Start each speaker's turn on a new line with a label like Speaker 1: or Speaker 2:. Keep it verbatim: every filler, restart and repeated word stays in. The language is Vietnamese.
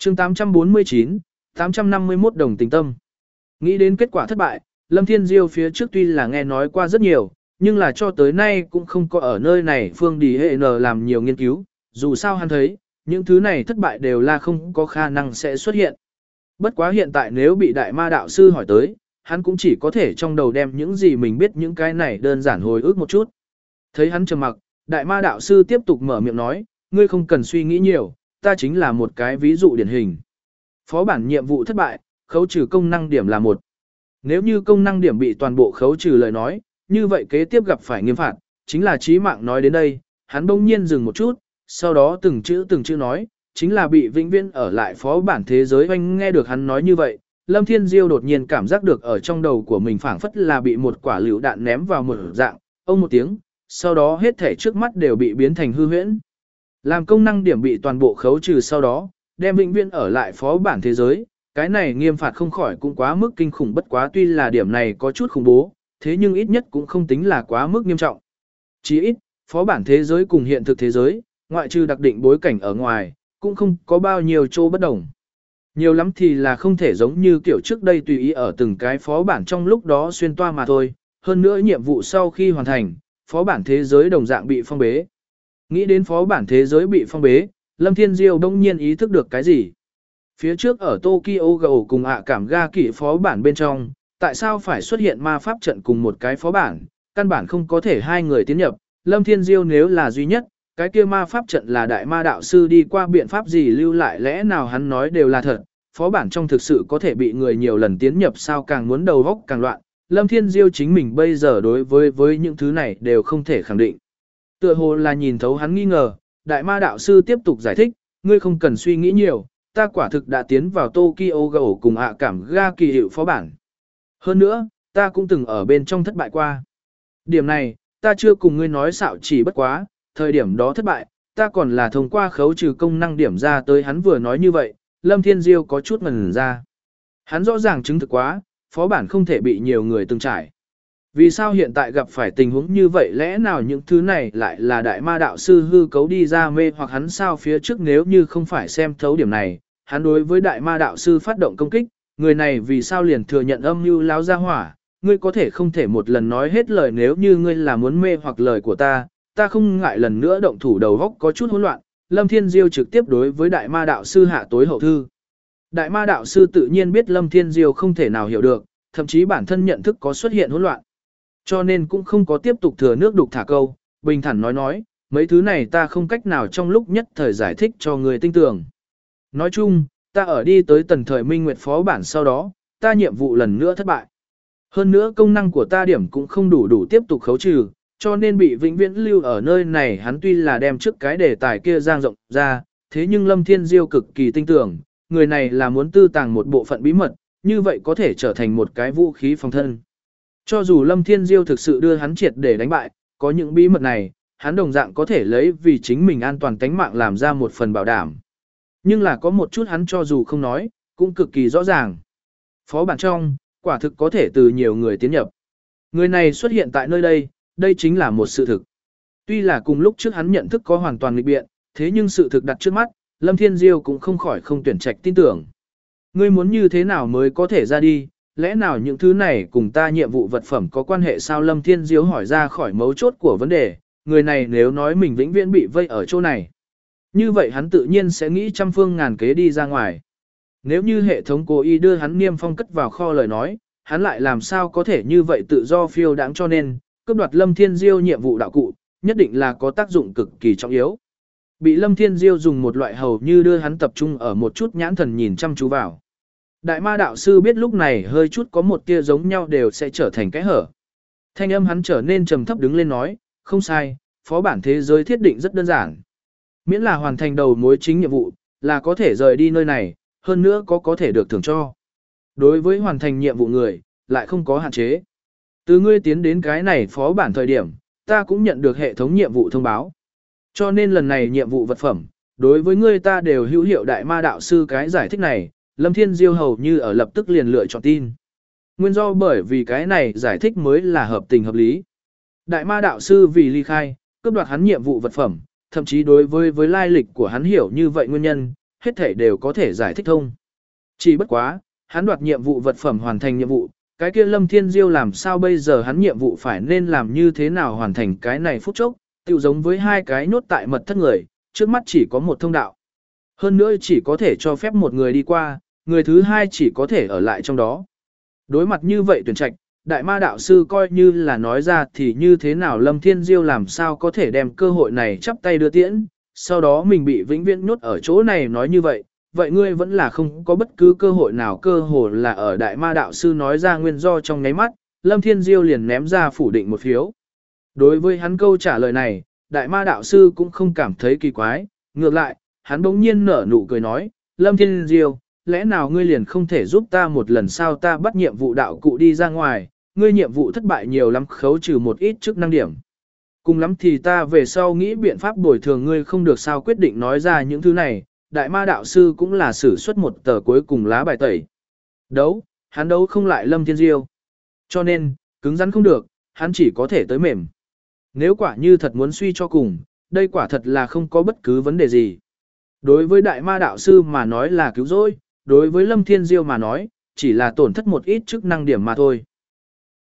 Speaker 1: chương tám trăm bốn mươi chín, tám trăm năm mươi mốt đồng tình tâm. Nghĩ đến kết quả thất bại, Lâm Thiên Diêu phía trước tuy là nghe nói qua rất nhiều, nhưng là cho tới nay cũng không có ở nơi này Phương Đi Hệ N làm nhiều nghiên cứu, dù sao hắn thấy, những thứ này thất bại đều là không có khả năng sẽ xuất hiện. Bất quá hiện tại nếu bị đại ma đạo sư hỏi tới, hắn cũng chỉ có thể trong đầu đem những gì mình biết những cái này đơn giản hồi ức một chút. Thấy hắn trầm mặc, đại ma đạo sư tiếp tục mở miệng nói, ngươi không cần suy nghĩ nhiều, ta chính là một cái ví dụ điển hình. Phó bản nhiệm vụ thất bại, khấu trừ công năng điểm là một. Nếu như công năng điểm bị toàn bộ khấu trừ lời nói, như vậy kế tiếp gặp phải nghiêm phạt, chính là chí mạng. Nói đến đây, hắn bỗng nhiên dừng một chút, sau đó từng chữ từng chữ nói, chính là bị vĩnh viễn ở lại phó bản thế giới. Anh nghe được hắn nói như vậy, Lâm Thiên Diêu đột nhiên cảm giác được ở trong đầu của mình phảng phất là bị một quả lựu đạn ném vào một dạng, ông một tiếng, sau đó hết thể trước mắt đều bị biến thành hư huyễn. Làm công năng điểm bị toàn bộ khấu trừ sau đó, đem vĩnh viễn ở lại phó bản thế giới, cái này nghiêm phạt không khỏi cũng quá mức kinh khủng. Bất quá tuy là điểm này có chút khủng bố, thế nhưng ít nhất cũng không tính là quá mức nghiêm trọng. Chỉ ít, phó bản thế giới cùng hiện thực thế giới, ngoại trừ đặc định bối cảnh ở ngoài, cũng không có bao nhiêu chỗ bất đồng. Nhiều lắm thì là không thể giống như kiểu trước đây tùy ý ở từng cái phó bản trong lúc đó xuyên toa mà thôi. Hơn nữa nhiệm vụ sau khi hoàn thành, phó bản thế giới đồng dạng bị phong bế. Nghĩ đến phó bản thế giới bị phong bế, Lâm Thiên Diêu đông nhiên ý thức được cái gì. Phía trước ở Tokyo Ghoul cùng ạ cảm ga kỷ phó bản bên trong, tại sao phải xuất hiện ma pháp trận cùng một cái phó bản, căn bản không có thể hai người tiến nhập. Lâm Thiên Diêu nếu là duy nhất, cái kia ma pháp trận là đại ma đạo sư đi qua biện pháp gì lưu lại, lẽ nào hắn nói đều là thật, phó bản trong thực sự có thể bị người nhiều lần tiến nhập sao, càng muốn đầu góc càng loạn. Lâm Thiên Diêu chính mình bây giờ đối với với những thứ này đều không thể khẳng định. Tựa hồ là nhìn thấu hắn nghi ngờ, đại ma đạo sư tiếp tục giải thích, ngươi không cần suy nghĩ nhiều, ta quả thực đã tiến vào Tokyo Ghoul cùng ạ cảm ga kỳ hiệu phó bản. Hơn nữa, ta cũng từng ở bên trong thất bại qua. Điểm này, ta chưa cùng ngươi nói xạo chỉ bất quá, thời điểm đó thất bại, ta còn là thông qua khấu trừ công năng điểm ra tới. Hắn vừa nói như vậy, Lâm Thiên Diêu có chút ngần ra. Hắn rõ ràng chứng thực quá, phó bản không thể bị nhiều người từng trải. Vì sao hiện tại gặp phải tình huống như vậy, lẽ nào những thứ này lại là đại ma đạo sư hư cấu đi ra mê hoặc hắn sao? Phía trước nếu như không phải xem thấu điểm này, hắn đối với đại ma đạo sư phát động công kích, người này vì sao liền thừa nhận âm mưu láo ra hỏa, ngươi có thể không thể một lần nói hết lời, nếu như ngươi là muốn mê hoặc lời của ta, ta không ngại lần nữa động thủ. Đầu góc có chút hỗn loạn, Lâm Thiên Diêu trực tiếp đối với đại ma đạo sư hạ tối hậu thư. Đại ma đạo sư tự nhiên biết Lâm Thiên Diêu không thể nào hiểu được, thậm chí bản thân nhận thức có xuất hiện hỗn loạn, cho nên cũng không có tiếp tục thừa nước đục thả câu, bình thản nói nói, mấy thứ này ta không cách nào trong lúc nhất thời giải thích cho người tinh tường. Nói chung, ta ở đi tới tần thời minh nguyệt phó bản sau đó, ta nhiệm vụ lần nữa thất bại. Hơn nữa công năng của ta điểm cũng không đủ đủ tiếp tục khấu trừ, cho nên bị vĩnh viễn lưu ở nơi này. Hắn tuy là đem trước cái đề tài kia giang rộng ra, thế nhưng Lâm Thiên Diêu cực kỳ tinh tưởng, người này là muốn tư tàng một bộ phận bí mật, như vậy có thể trở thành một cái vũ khí phòng thân. Cho dù Lâm Thiên Diêu thực sự đưa hắn triệt để đánh bại, có những bí mật này, hắn đồng dạng có thể lấy vì chính mình an toàn tánh mạng làm ra một phần bảo đảm. Nhưng là có một chút hắn cho dù không nói, cũng cực kỳ rõ ràng. Phó bản trong, quả thực có thể từ nhiều người tiến nhập. Người này xuất hiện tại nơi đây, đây chính là một sự thực. Tuy là cùng lúc trước hắn nhận thức có hoàn toàn nghịch biện, thế nhưng sự thực đặt trước mắt, Lâm Thiên Diêu cũng không khỏi không tuyển trạch tin tưởng. Ngươi muốn như thế nào mới có thể ra đi, lẽ nào những thứ này cùng ta nhiệm vụ vật phẩm có quan hệ sao? Lâm Thiên Diêu hỏi ra khỏi mấu chốt của vấn đề, người này nếu nói mình vĩnh viễn bị vây ở chỗ này, như vậy hắn tự nhiên sẽ nghĩ trăm phương ngàn kế đi ra ngoài. Nếu như hệ thống cố ý đưa hắn niêm phong cất vào kho lời nói, hắn lại làm sao có thể như vậy tự do phiêu đáng, cho nên, cướp đoạt Lâm Thiên Diêu nhiệm vụ đạo cụ, nhất định là có tác dụng cực kỳ trọng yếu. Bị Lâm Thiên Diêu dùng một loại hầu như đưa hắn tập trung ở một chút nhãn thần nhìn chăm chú vào. Đại ma đạo sư biết lúc này hơi chút có một tia giống nhau đều sẽ trở thành cái hở. Thanh âm hắn trở nên trầm thấp đứng lên nói, không sai, phó bản thế giới thiết định rất đơn giản. Miễn là hoàn thành đầu mối chính nhiệm vụ, là có thể rời đi nơi này, hơn nữa có có thể được thưởng cho. Đối với hoàn thành nhiệm vụ người, lại không có hạn chế. Từ ngươi tiến đến cái này phó bản thời điểm, ta cũng nhận được hệ thống nhiệm vụ thông báo. Cho nên lần này nhiệm vụ vật phẩm, đối với ngươi ta đều hữu hiệu. Đại ma đạo sư cái giải thích này, Lâm Thiên Diêu hầu như ở lập tức liền lựa chọn tin. Nguyên do bởi vì cái này giải thích mới là hợp tình hợp lý. Đại ma đạo sư vì ly khai, cướp đoạt hắn nhiệm vụ vật phẩm, thậm chí đối với với lai lịch của hắn hiểu như vậy nguyên nhân, hết thể đều có thể giải thích thông. Chỉ bất quá, hắn đoạt nhiệm vụ vật phẩm hoàn thành nhiệm vụ, cái kia Lâm Thiên Diêu làm sao bây giờ hắn nhiệm vụ phải nên làm như thế nào hoàn thành cái này phút chốc, tựu giống với hai cái nhốt tại mật thất người, trước mắt chỉ có một thông đạo. Hơn nữa chỉ có thể cho phép một người đi qua, người thứ hai chỉ có thể ở lại trong đó. Đối mặt như vậy tuyển trạch, đại ma đạo sư coi như là nói ra thì như thế nào Lâm Thiên Diêu làm sao có thể đem cơ hội này chắp tay đưa tiễn, sau đó mình bị vĩnh viễn nhốt ở chỗ này nói như vậy, vậy ngươi vẫn là không có bất cứ cơ hội nào, cơ hội là ở đại ma đạo sư nói ra nguyên do trong nháy mắt, Lâm Thiên Diêu liền ném ra phủ định một phiếu. Đối với hắn câu trả lời này, đại ma đạo sư cũng không cảm thấy kỳ quái, ngược lại, hắn bỗng nhiên nở nụ cười nói, Lâm Thiên Diêu, lẽ nào ngươi liền không thể giúp ta một lần sao, ta bắt nhiệm vụ đạo cụ đi ra ngoài, ngươi nhiệm vụ thất bại nhiều lắm khấu trừ một ít chức năng điểm. Cùng lắm thì ta về sau nghĩ biện pháp bồi thường ngươi không được sao, quyết định nói ra những thứ này, đại ma đạo sư cũng là sử xuất một tờ cuối cùng lá bài tẩy. Đấu, hắn đấu không lại Lâm Thiên Diêu. Cho nên, cứng rắn không được, hắn chỉ có thể tới mềm. Nếu quả như thật muốn suy cho cùng, đây quả thật là không có bất cứ vấn đề gì. Đối với đại ma đạo sư mà nói là cứu rỗi, đối với Lâm Thiên Diêu mà nói, chỉ là tổn thất một ít chức năng điểm mà thôi.